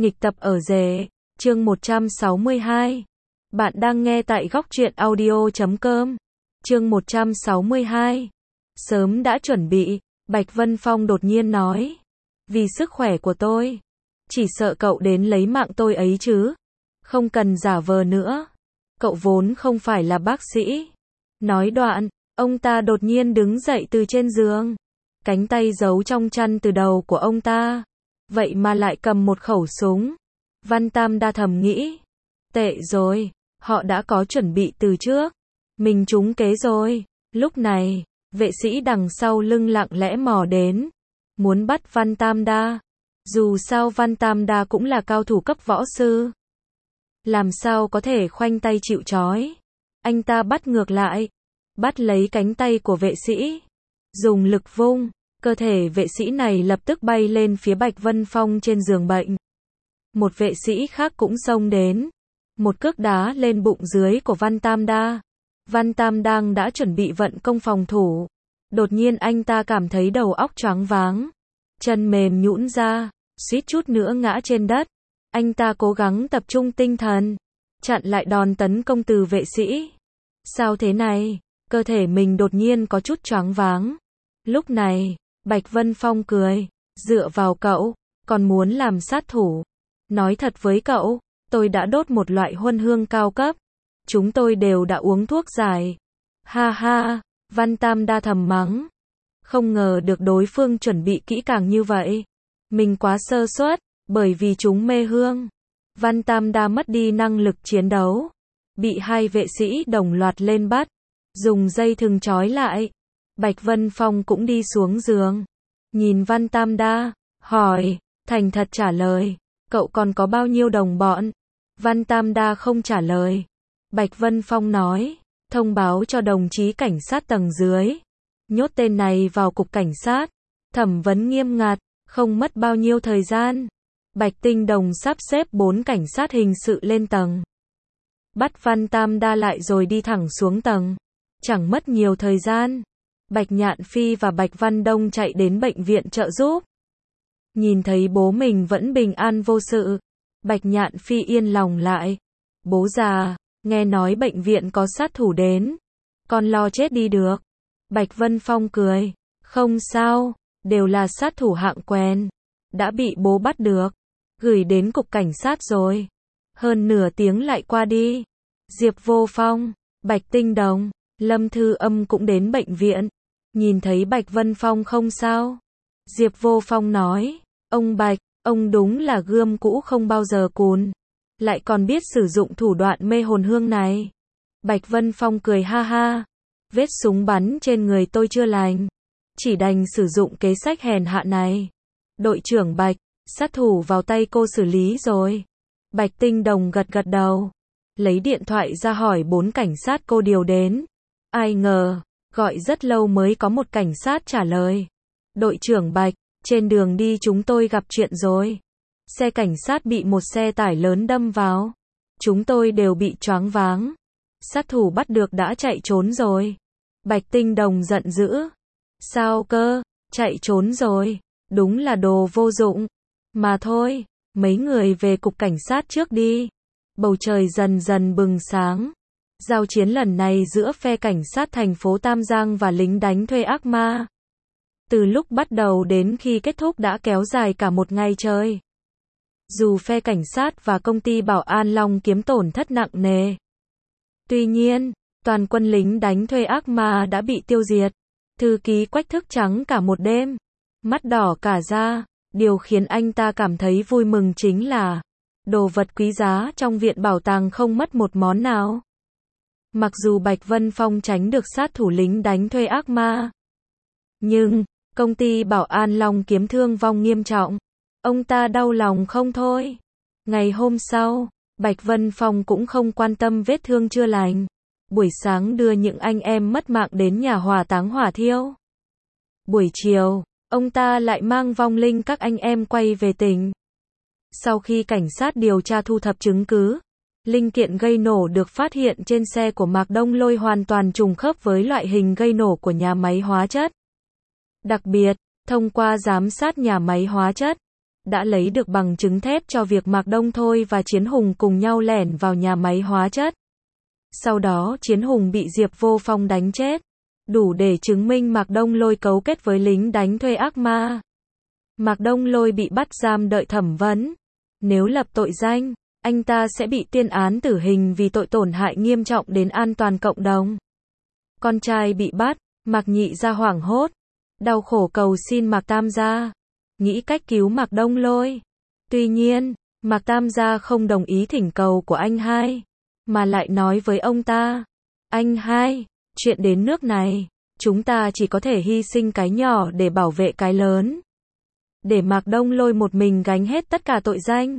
Nghịch tập ở rể, chương 162. Bạn đang nghe tại góc truyện audio.com. Chương 162. Sớm đã chuẩn bị, Bạch Vân Phong đột nhiên nói. Vì sức khỏe của tôi. Chỉ sợ cậu đến lấy mạng tôi ấy chứ. Không cần giả vờ nữa. Cậu vốn không phải là bác sĩ. Nói đoạn, ông ta đột nhiên đứng dậy từ trên giường. Cánh tay giấu trong chăn từ đầu của ông ta. Vậy mà lại cầm một khẩu súng. Văn Tam Đa thầm nghĩ. Tệ rồi, họ đã có chuẩn bị từ trước. Mình trúng kế rồi. Lúc này, vệ sĩ đằng sau lưng lặng lẽ mò đến. Muốn bắt Văn Tam Đa. Dù sao Văn Tam Đa cũng là cao thủ cấp võ sư. Làm sao có thể khoanh tay chịu trói. Anh ta bắt ngược lại. Bắt lấy cánh tay của vệ sĩ. Dùng lực vung. Cơ thể vệ sĩ này lập tức bay lên phía Bạch Vân Phong trên giường bệnh. Một vệ sĩ khác cũng xông đến. Một cước đá lên bụng dưới của Văn Tam Đa. Văn Tam đang đã chuẩn bị vận công phòng thủ. Đột nhiên anh ta cảm thấy đầu óc choáng váng. Chân mềm nhũn ra, suýt chút nữa ngã trên đất. Anh ta cố gắng tập trung tinh thần. Chặn lại đòn tấn công từ vệ sĩ. Sao thế này? Cơ thể mình đột nhiên có chút choáng váng. Lúc này, Bạch Vân Phong cười. Dựa vào cậu, còn muốn làm sát thủ. Nói thật với cậu, tôi đã đốt một loại huân hương cao cấp. Chúng tôi đều đã uống thuốc giải. Ha ha, Văn Tam Đa thầm mắng. Không ngờ được đối phương chuẩn bị kỹ càng như vậy. Mình quá sơ suất, bởi vì chúng mê hương. Văn Tam Đa mất đi năng lực chiến đấu. Bị hai vệ sĩ đồng loạt lên bắt. Dùng dây thừng trói lại. Bạch Vân Phong cũng đi xuống giường. Nhìn Văn Tam Đa, hỏi, thành thật trả lời. Cậu còn có bao nhiêu đồng bọn? Văn Tam Đa không trả lời. Bạch Vân Phong nói, thông báo cho đồng chí cảnh sát tầng dưới. Nhốt tên này vào cục cảnh sát. Thẩm vấn nghiêm ngặt, không mất bao nhiêu thời gian. Bạch Tinh Đồng sắp xếp 4 cảnh sát hình sự lên tầng. Bắt Văn Tam Đa lại rồi đi thẳng xuống tầng. Chẳng mất nhiều thời gian. Bạch Nhạn Phi và Bạch Văn Đông chạy đến bệnh viện trợ giúp. Nhìn thấy bố mình vẫn bình an vô sự. Bạch Nhạn Phi yên lòng lại. Bố già, nghe nói bệnh viện có sát thủ đến. Con lo chết đi được. Bạch Vân Phong cười. Không sao, đều là sát thủ hạng quèn. Đã bị bố bắt được. Gửi đến cục cảnh sát rồi. Hơn nửa tiếng lại qua đi. Diệp Vô Phong, Bạch Tinh Đồng, Lâm Thư Âm cũng đến bệnh viện. Nhìn thấy Bạch Vân Phong không sao. Diệp Vô Phong nói, ông Bạch, ông đúng là gươm cũ không bao giờ cùn. Lại còn biết sử dụng thủ đoạn mê hồn hương này. Bạch Vân Phong cười ha ha. Vết súng bắn trên người tôi chưa lành. Chỉ đành sử dụng kế sách hèn hạ này. Đội trưởng Bạch, sát thủ vào tay cô xử lý rồi. Bạch Tinh Đồng gật gật đầu. Lấy điện thoại ra hỏi 4 cảnh sát cô điều đến. Ai ngờ, gọi rất lâu mới có một cảnh sát trả lời. Đội trưởng Bạch, trên đường đi chúng tôi gặp chuyện rồi. Xe cảnh sát bị một xe tải lớn đâm vào. Chúng tôi đều bị choáng váng. Sát thủ bắt được đã chạy trốn rồi. Bạch Tinh Đồng giận dữ. Sao cơ, chạy trốn rồi. Đúng là đồ vô dụng. Mà thôi, mấy người về cục cảnh sát trước đi. Bầu trời dần dần bừng sáng. Giao chiến lần này giữa phe cảnh sát thành phố Tam Giang và lính đánh thuê ác ma. Từ lúc bắt đầu đến khi kết thúc đã kéo dài cả một ngày trời. Dù phe cảnh sát và công ty bảo an Long Kiếm tổn thất nặng nề. Tuy nhiên, toàn quân lính đánh thuê ác ma đã bị tiêu diệt. Thư ký Quách thức trắng cả một đêm. Mắt đỏ cả da. Điều khiến anh ta cảm thấy vui mừng chính là đồ vật quý giá trong viện bảo tàng không mất một món nào. Mặc dù Bạch Vân Phong tránh được sát thủ lính đánh thuê ác ma. Nhưng, công ty bảo an Long Kiếm thương vong nghiêm trọng. Ông ta đau lòng không thôi. Ngày hôm sau, Bạch Vân Phong cũng không quan tâm vết thương chưa lành. Buổi sáng đưa những anh em mất mạng đến nhà hỏa táng hỏa thiêu. Buổi chiều, ông ta lại mang vong linh các anh em quay về tỉnh. Sau khi cảnh sát điều tra thu thập chứng cứ, linh kiện gây nổ được phát hiện trên xe của Mạc Đông Lôi hoàn toàn trùng khớp với loại hình gây nổ của nhà máy hóa chất. Đặc biệt, thông qua giám sát nhà máy hóa chất, đã lấy được bằng chứng thép cho việc Mạc Đông Thôi và Chiến Hùng cùng nhau lẻn vào nhà máy hóa chất. Sau đó Chiến Hùng bị Diệp Vô Phong đánh chết, đủ để chứng minh Mạc Đông Lôi cấu kết với lính đánh thuê ác ma. Mạc Đông Lôi bị bắt giam đợi thẩm vấn. Nếu lập tội danh, anh ta sẽ bị tuyên án tử hình vì tội tổn hại nghiêm trọng đến an toàn cộng đồng. Con trai bị bắt, Mạc Nhị Gia hoảng hốt, đau khổ cầu xin Mạc Tam Gia, nghĩ cách cứu Mạc Đông Lôi. Tuy nhiên, Mạc Tam Gia không đồng ý thỉnh cầu của anh hai, mà lại nói với ông ta, anh hai, chuyện đến nước này, chúng ta chỉ có thể hy sinh cái nhỏ để bảo vệ cái lớn. Để Mạc Đông Lôi một mình gánh hết tất cả tội danh.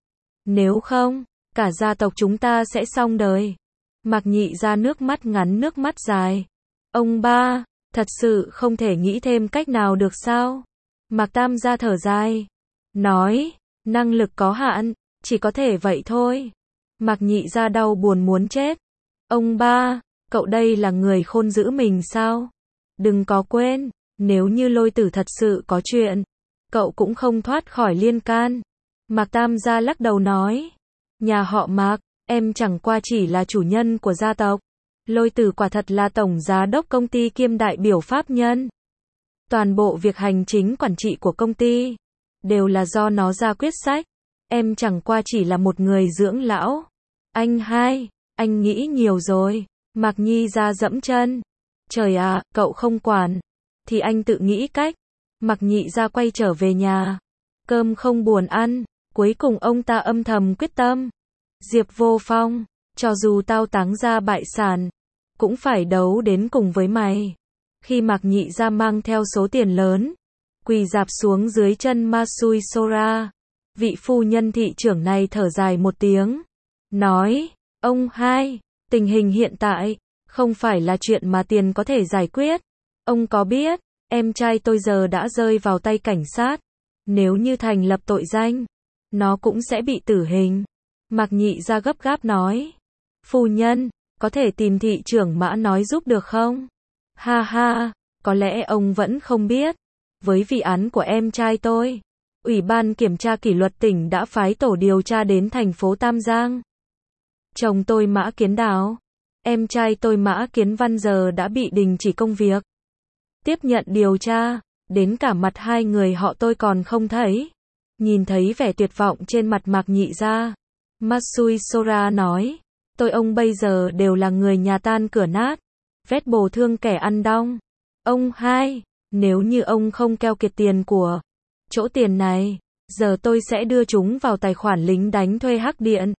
Nếu không, cả gia tộc chúng ta sẽ xong đời. Mạc Nhị Gia nước mắt ngắn nước mắt dài. Ông ba, thật sự không thể nghĩ thêm cách nào được sao? Mạc Tam Gia thở dài, nói, năng lực có hạn, chỉ có thể vậy thôi. Mạc Nhị Gia đau buồn muốn chết. Ông ba, cậu đây là người khôn giữ mình sao? Đừng có quên, nếu như Lôi Tử thật sự có chuyện, cậu cũng không thoát khỏi liên can. Mạc Tam Gia lắc đầu nói, nhà họ Mạc, em chẳng qua chỉ là chủ nhân của gia tộc. Lôi Tử quả thật là tổng giám đốc công ty kiêm đại biểu pháp nhân. Toàn bộ việc hành chính quản trị của công ty đều là do nó ra quyết sách. Em chẳng qua chỉ là một người dưỡng lão. Anh hai, anh nghĩ nhiều rồi. Mạc Nhi Gia dẫm chân. Trời ạ, cậu không quản thì anh tự nghĩ cách. Mạc Nhị Gia quay trở về nhà. Cơm không buồn ăn, cuối cùng ông ta âm thầm quyết tâm. Diệp Vô Phong, cho dù tao táng ra bại sản, cũng phải đấu đến cùng với mày. Khi Mạc Nhị Gia mang theo số tiền lớn, quỳ rạp xuống dưới chân Masui Sora, vị phu nhân thị trưởng này thở dài một tiếng, nói, ông hai, tình hình hiện tại, không phải là chuyện mà tiền có thể giải quyết. Ông có biết, em trai tôi giờ đã rơi vào tay cảnh sát. Nếu như thành lập tội danh, nó cũng sẽ bị tử hình. Mạc Nhị Gia gấp gáp nói, phu nhân, có thể tìm thị trưởng Mã nói giúp được không? Ha ha, có lẽ ông vẫn không biết. Với vụ án của em trai tôi, Ủy ban Kiểm tra Kỷ luật tỉnh đã phái tổ điều tra đến thành phố Tam Giang. Chồng tôi Mã Kiến Đào, em trai tôi Mã Kiến Văn giờ đã bị đình chỉ công việc. Tiếp nhận điều tra, đến cả mặt hai người họ tôi còn không thấy. Nhìn thấy vẻ tuyệt vọng trên mặt Mạc Nhị Gia, Masui Sora nói, tôi ông bây giờ đều là người nhà tan cửa nát, vết bổ thương kẻ ăn đong. Ông hai, nếu như ông không keo kiệt tiền của chỗ tiền này, giờ tôi sẽ đưa chúng vào tài khoản lính đánh thuê Hắc Điện.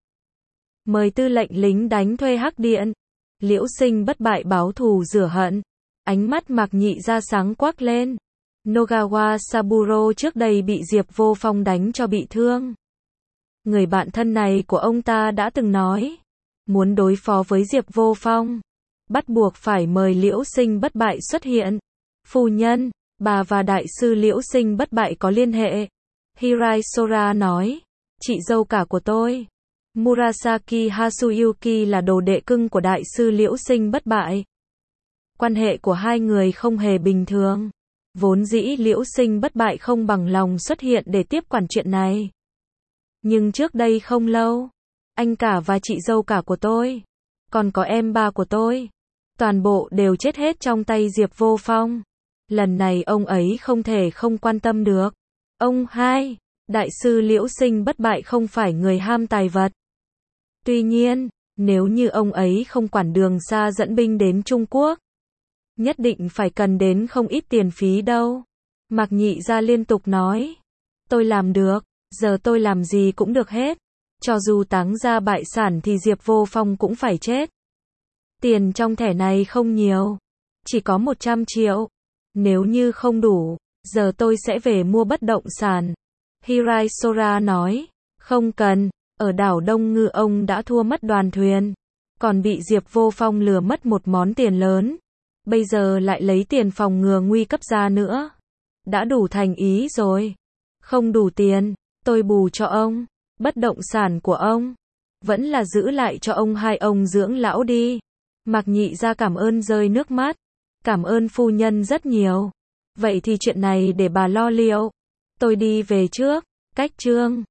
Mời tư lệnh lính đánh thuê Hắc Điện. Liễu Sinh bất bại báo thù rửa hận. Ánh mắt Mạc Nhị Gia sáng quắc lên. Nogawa Saburo trước đây bị Diệp Vô Phong đánh cho bị thương. Người bạn thân này của ông ta đã từng nói, muốn đối phó với Diệp Vô Phong, bắt buộc phải mời Liễu Sinh bất bại xuất hiện. Phu nhân, bà và đại sư Liễu Sinh bất bại có liên hệ. Hirai Sora nói, chị dâu cả của tôi, Murasaki Hasuyuki là đồ đệ cưng của đại sư Liễu Sinh bất bại. Quan hệ của hai người không hề bình thường. Vốn dĩ Liễu Sinh bất bại không bằng lòng xuất hiện để tiếp quản chuyện này. Nhưng trước đây không lâu, anh cả và chị dâu cả của tôi, còn có em ba của tôi, toàn bộ đều chết hết trong tay Diệp Vô Phong. Lần này ông ấy không thể không quan tâm được. Ông hai, đại sư Liễu Sinh bất bại không phải người ham tài vật. Tuy nhiên, nếu như ông ấy không quản đường xa dẫn binh đến Trung Quốc, nhất định phải cần đến không ít tiền phí đâu. Mạc Nhị Gia liên tục nói, tôi làm được, giờ tôi làm gì cũng được hết. Cho dù táng ra bại sản thì Diệp Vô Phong cũng phải chết. Tiền trong thẻ này không nhiều, chỉ có 100 triệu. Nếu như không đủ, giờ tôi sẽ về mua bất động sản. Hirai Sora nói, không cần, ở đảo Đông Ngư ông đã thua mất đoàn thuyền, còn bị Diệp Vô Phong lừa mất một món tiền lớn. Bây giờ lại lấy tiền phòng ngừa nguy cấp ra nữa. Đã đủ thành ý rồi. Không đủ tiền, tôi bù cho ông. Bất động sản của ông vẫn là giữ lại cho ông hai ông dưỡng lão đi. Mạc Nhị Gia cảm ơn rơi nước mắt. Cảm ơn phu nhân rất nhiều. Vậy thì chuyện này để bà lo liệu. Tôi đi về trước. Cách chương